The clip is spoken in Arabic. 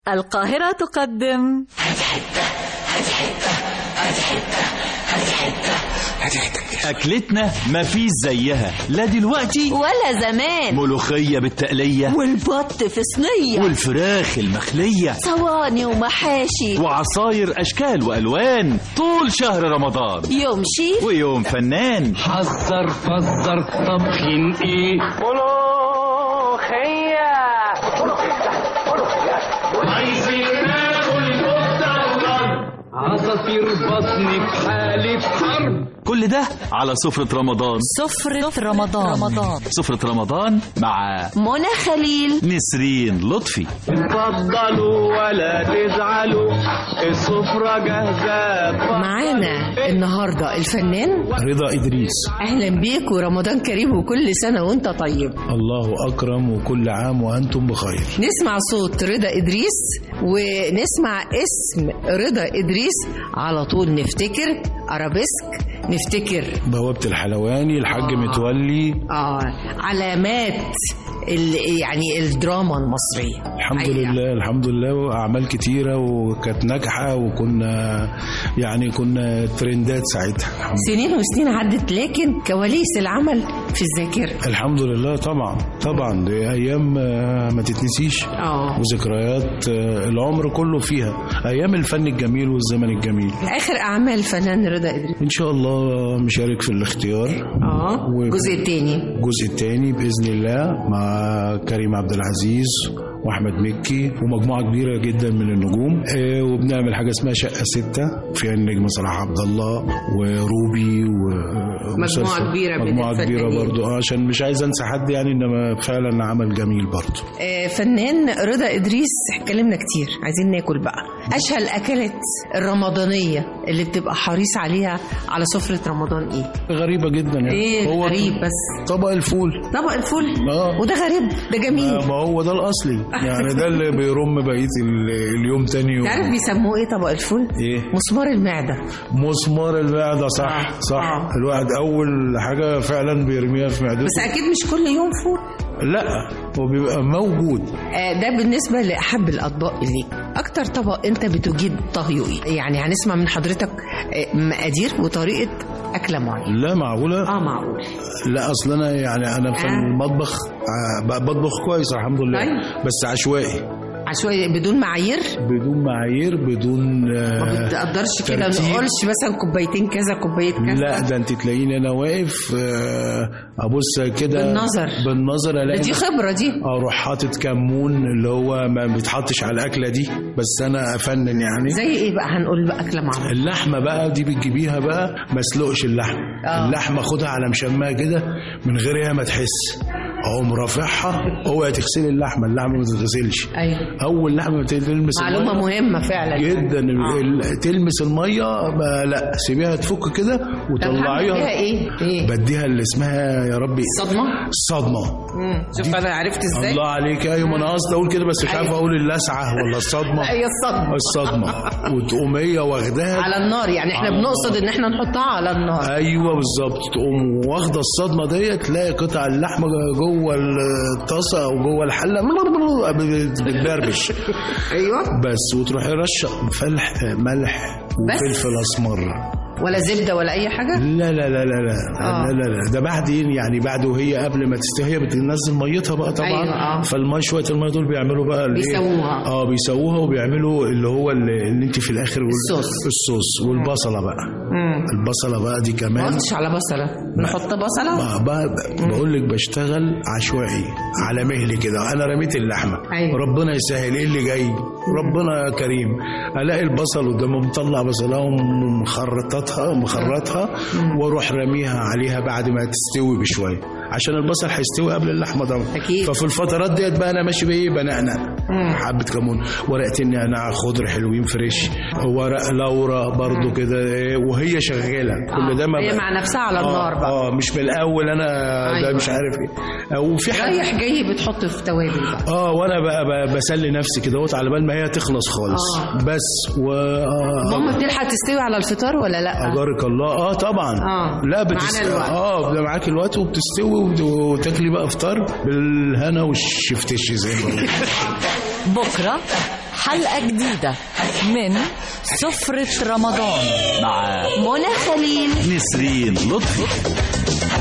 القاهرة تقدم أكلتنا مفيش زيها لا دلوقتي ولا زمان. ملوخية بالتقلية والبط في صينية والفراخ المخلية صواني ومحاشي وعصاير أشكال وألوان طول شهر رمضان. يوم شيف ويوم فنان. حذر فزر طبخين ايه ملوخية عايزين ناكل كفتة وضرب عصافير بطني في حالة حرب. كل ده على سفرة رمضان. سفرة رمضان. سفرة رمضان مع منى خليل نسرين لطفي. اتفضلوا ولا تزعلوا السفرة جاهزة. معانا النهاردة الفنان رضا إدريس. أهلا بيك ورمضان كريم وكل سنة وانت طيب. الله أكرم وكل عام وأنتم بخير. نسمع صوت رضا إدريس ونسمع اسم رضا إدريس على طول نفتكر أرابيسك، نفتكر بوابة الحلواني، الحاج متولي. علامات يعني الدراما المصرية. الحمد لله الحمد لله، وأعمال كتيرة وكانت ناجحة كنا ترندات ساعتها. سنين وسنين عدت لكن كواليس العمل في الذاكرة. الحمد لله طبعا دي أيام ما تتنسيش. وذكريات العمر كله فيها، أيام الفن الجميل والزمن الجميل. آخر أعمال الفنان رضا إدريس إن شاء الله مشارك في الاختيار. الجزء الثاني بإذن الله مع كريم عبد العزيز واحمد مكي ومجموعه كبيره جدا من النجوم. وبنعمل حاجه اسمها شقه 6 فيها النجم صلاح عبد الله وروبي مجموعه كبيره برضو عشان مش عايز انسى حد انما فعلا عمل جميل برضو. فنان رضا إدريس اتكلمنا كتير، عايزين ناكل بقى. اشهى الاكلات الرمضانيه اللي بتبقى حريص عليها على سفره رمضان ايه؟ غريبه جدا هو غريب بس طبق الفول. وده غريب ده جميل. ما هو ده الاصلي ده اللي بيرم بقيه اليوم تاني يوم. تعرف بيسموه ايه طبق الفول؟ ايه؟ مسمار المعده. صح. الواحد اول حاجه فعلا بيرميها في معدته. بس اكيد مش كل يوم فول. لا هو بيبقى موجود. ده بالنسبه لاحب الاطباق ليك. اكتر طبق انت بتجيد طهيه ايه؟ هنسمع من حضرتك مقادير وطريقه اكله معينه. لا معقوله؟ معقول. لا اصل انا في المطبخ بطبخ كويس الحمد لله. بس عشوائي بدون معايير ما بتقدرش كده، ما نقولش مثلا كوبايتين كذا كوبايه كذا. لا ده انت تلاقيني انا واقف ابص كده بالنظر الاقي دي خبره دي. اروح حاطط كمون اللي هو ما بيتحطش على الاكله دي، بس انا افنن زي ايه بقى؟ هنقول بقى اكله معروفه. اللحمه بقى دي بتجيبيها بقى مسلوقش اللحمه خدها على مشمها كده من غيرها ما تحس، اقوم رافعها. اوعي تغسلي اللحمه ما تتغسلش. ايوه اول لحمه تلمس معلومه مهمه فعلا جدا. تلمس الميه لا سيبيها تفك كده وطلعيها. بديها ايه؟ بديها اللي اسمها يا ربي الصدمه. شوف انا عرفت ازاي. الله عليك. ايوه ما انا قصدي اقول كده بس مش عارف اقول اللسعه ولا الصدمه. هي الصدمه وتقوم هي واخداها على النار. احنا بنقصد ان احنا نحطها على النار. ايوه بالظبط. تقوم واخده الصدمه ديت تلاقي قطع اللحمه جوه الطاسه او جوه الحله بتبربش. ايوه بس وتروحي رشه ملح وفلفل اسمر ولا زبده ولا اي حاجه. لا لا لا لا لا لا لا. ده بعدين بعد وهي قبل ما تستوي بتنزل ميتها بقى طبعا. أيوة. فالميه شويه الميه دول بيعملوا بقى بيسووها وبيعملوا اللي هو اللي انت في الاخر الصوص والبصله بقى. البصله بقى دي كمان. ما قلتش على بصله، نحط بصله. بقول لك بشتغل عشوائي على مهلي كده. انا رميت اللحمه. أيوة. ربنا يسهل ايه اللي جاي، ربنا كريم. الاقي البصل قدامه مطلع بصله ومخرطها واروح رميها عليها بعد ما تستوي بشويه عشان البصل هيستوي قبل اللحمه طبعا. ففي الفترات ديت بقى انا ماشي بايه؟ بنقنق حبه كمون، ورقتين نعناع خضر حلوين فريش، ورق لورا برضو كده وهي شغاله. كل ده هي مع نفسها على النار بقى. مش من الاول انا ده مش عارف ايه. وفي حاجه رايح جاي بتحط في توابل بقى. وانا بقى بسلي نفسي كده على بال ما هي تخلص خالص. بس ماما بتلحق تستوي على الفطار ولا لا؟ اجارك الله. طبعا. لا ده معاك الوقت وبتستوي وتاكلي بقى فطار بالهنا والشفتش زي ما بكره حلقة جديدة من سفرة رمضان مع منى خليل نسرين لطفي.